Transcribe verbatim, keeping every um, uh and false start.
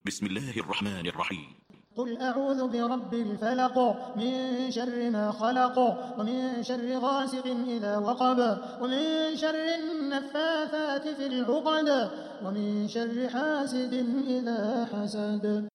بسم الله الرحمن الرحيم. قل أعوذ برب الفلق من شر ما خلق ومن شر غاسق إذا وقب ومن شر النفاثات في العقد ومن شر حاسد إذا حسد.